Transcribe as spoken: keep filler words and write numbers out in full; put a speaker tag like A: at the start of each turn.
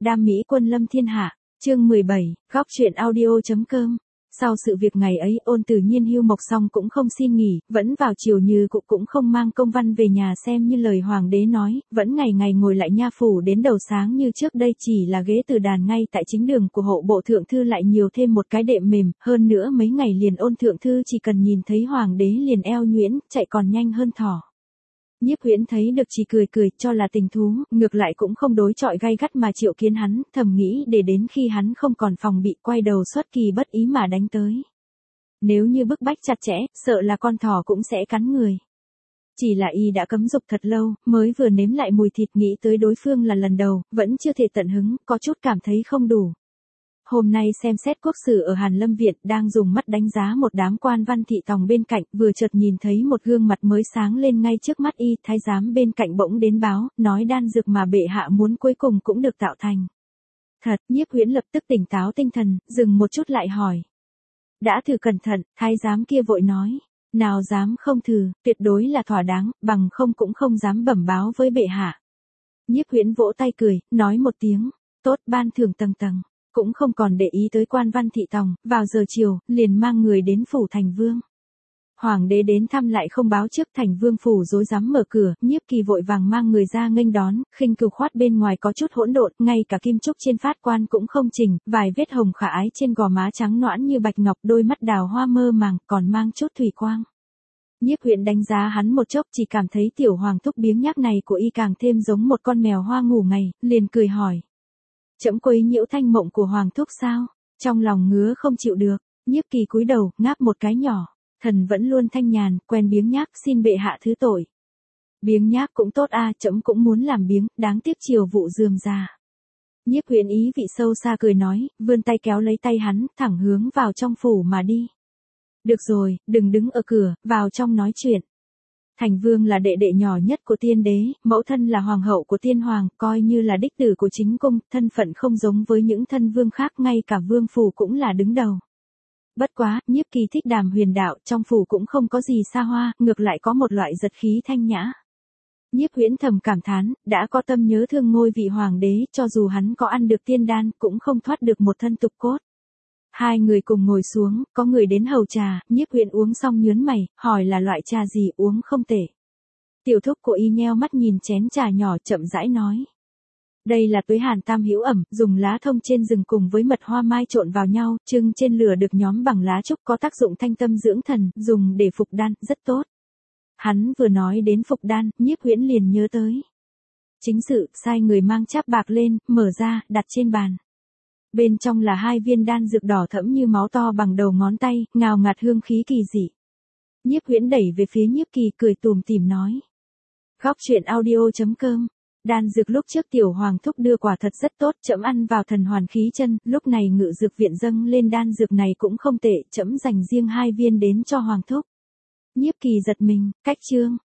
A: đam mỹ quân lâm thiên hạ, chương mười bảy, góc truyện audio.com. Sau sự việc ngày ấy, Ôn Tử Nhiên hưu mộc xong cũng không xin nghỉ, vẫn vào chiều như cục cũng không mang công văn về nhà xem như lời hoàng đế nói, vẫn ngày ngày ngồi lại nha phủ đến đầu sáng như trước đây, chỉ là ghế từ đàn ngay tại chính đường của hộ bộ thượng thư lại nhiều thêm một cái đệm mềm, hơn nữa mấy ngày liền Ôn thượng thư chỉ cần nhìn thấy hoàng đế liền eo nhuyễn, chạy còn nhanh hơn thỏ. Nhiếp Huyễn thấy được chỉ cười cười, cho là tình thú, ngược lại cũng không đối chọi gay gắt mà triệu kiến hắn, thầm nghĩ để đến khi hắn không còn phòng bị quay đầu xuất kỳ bất ý mà đánh tới. Nếu như bức bách chặt chẽ, sợ là con thỏ cũng sẽ cắn người. Chỉ là y đã cấm dục thật lâu, mới vừa nếm lại mùi thịt, nghĩ tới đối phương là lần đầu, vẫn chưa thể tận hứng, có chút cảm thấy không đủ. Hôm nay xem xét quốc sử ở Hàn Lâm Viện, đang dùng mắt đánh giá một đám quan văn thị tòng bên cạnh, vừa chợt nhìn thấy một gương mặt mới sáng lên ngay trước mắt y, thái giám bên cạnh bỗng đến báo, nói đan dược mà bệ hạ muốn cuối cùng cũng được tạo thành. Thật, Nhiếp Huyễn lập tức tỉnh táo tinh thần, dừng một chút lại hỏi. Đã thử cẩn thận, thái giám kia vội nói. Nào dám không thử, tuyệt đối là thỏa đáng, bằng không cũng không dám bẩm báo với bệ hạ. Nhiếp Huyễn vỗ tay cười, nói một tiếng, tốt, ban thưởng tầng tầng. Cũng không còn để ý tới quan văn thị tòng, vào giờ chiều, liền mang người đến phủ thành vương. Hoàng đế đến thăm lại không báo trước, thành vương phủ rối rắm mở cửa, Nhiếp Kỳ vội vàng mang người ra nghênh đón, khinh cừu khoát bên ngoài có chút hỗn độn, ngay cả kim trúc trên phát quan cũng không chỉnh, vài vết hồng khả ái trên gò má trắng nõn như bạch ngọc, đôi mắt đào hoa mơ màng, còn mang chút thủy quang. Nhiếp Huyễn đánh giá hắn một chốc, chỉ cảm thấy tiểu hoàng thúc biếng nhác này của y càng thêm giống một con mèo hoa ngủ ngày, liền cười hỏi. Trẫm quấy nhiễu thanh mộng của hoàng thúc sao? Trong lòng ngứa không chịu được, Nhiếp Kỳ cúi đầu, ngáp một cái nhỏ, thần vẫn luôn thanh nhàn, quen biếng nhác, xin bệ hạ thứ tội. Biếng nhác cũng tốt a, à, trẫm cũng muốn làm biếng, đáng tiếc chiều vụ rườm rà. Nhiếp Huyễn ý vị sâu xa cười nói, vươn tay kéo lấy tay hắn, thẳng hướng vào trong phủ mà đi. Được rồi, đừng đứng ở cửa, vào trong nói chuyện. Thành vương là đệ đệ nhỏ nhất của tiên đế, mẫu thân là hoàng hậu của tiên hoàng, coi như là đích tử của chính cung, thân phận không giống với những thân vương khác, ngay cả vương phủ cũng là đứng đầu. Bất quá, Nhiếp Kỳ thích đàm huyền đạo, trong phủ cũng không có gì xa hoa, ngược lại có một loại giật khí thanh nhã. Nhiếp Huyễn thầm cảm thán, đã có tâm nhớ thương ngôi vị hoàng đế, cho dù hắn có ăn được tiên đan, cũng không thoát được một thân tục cốt. Hai người cùng ngồi xuống, có người đến hầu trà, Nhiếp Huyễn uống xong nhớn mày, hỏi là loại trà gì, uống không tệ. Tiểu thúc của y nheo mắt nhìn chén trà nhỏ, chậm rãi nói. Đây là Tuế Hàn Tam Hữu ẩm, dùng lá thông trên rừng cùng với mật hoa mai trộn vào nhau, trưng trên lửa được nhóm bằng lá trúc, có tác dụng thanh tâm dưỡng thần, dùng để phục đan, rất tốt. Hắn vừa nói đến phục đan, Nhiếp Huyễn liền nhớ tới. Chính sự, sai người mang cháp bạc lên, mở ra, đặt trên bàn. Bên trong là hai viên đan dược đỏ thẫm như máu to bằng đầu ngón tay, ngào ngạt hương khí kỳ dị. Nhiếp Huyễn đẩy về phía Nhiếp Kỳ, cười tủm tỉm nói. Góc truyện audio.com. Đan dược lúc trước tiểu hoàng thúc đưa quả thật rất tốt, trẫm ăn vào thần hoàn khí chân, lúc này ngự dược viện dâng lên đan dược này cũng không tệ, trẫm dành riêng hai viên đến cho hoàng thúc. Nhiếp Kỳ giật mình, cách chương.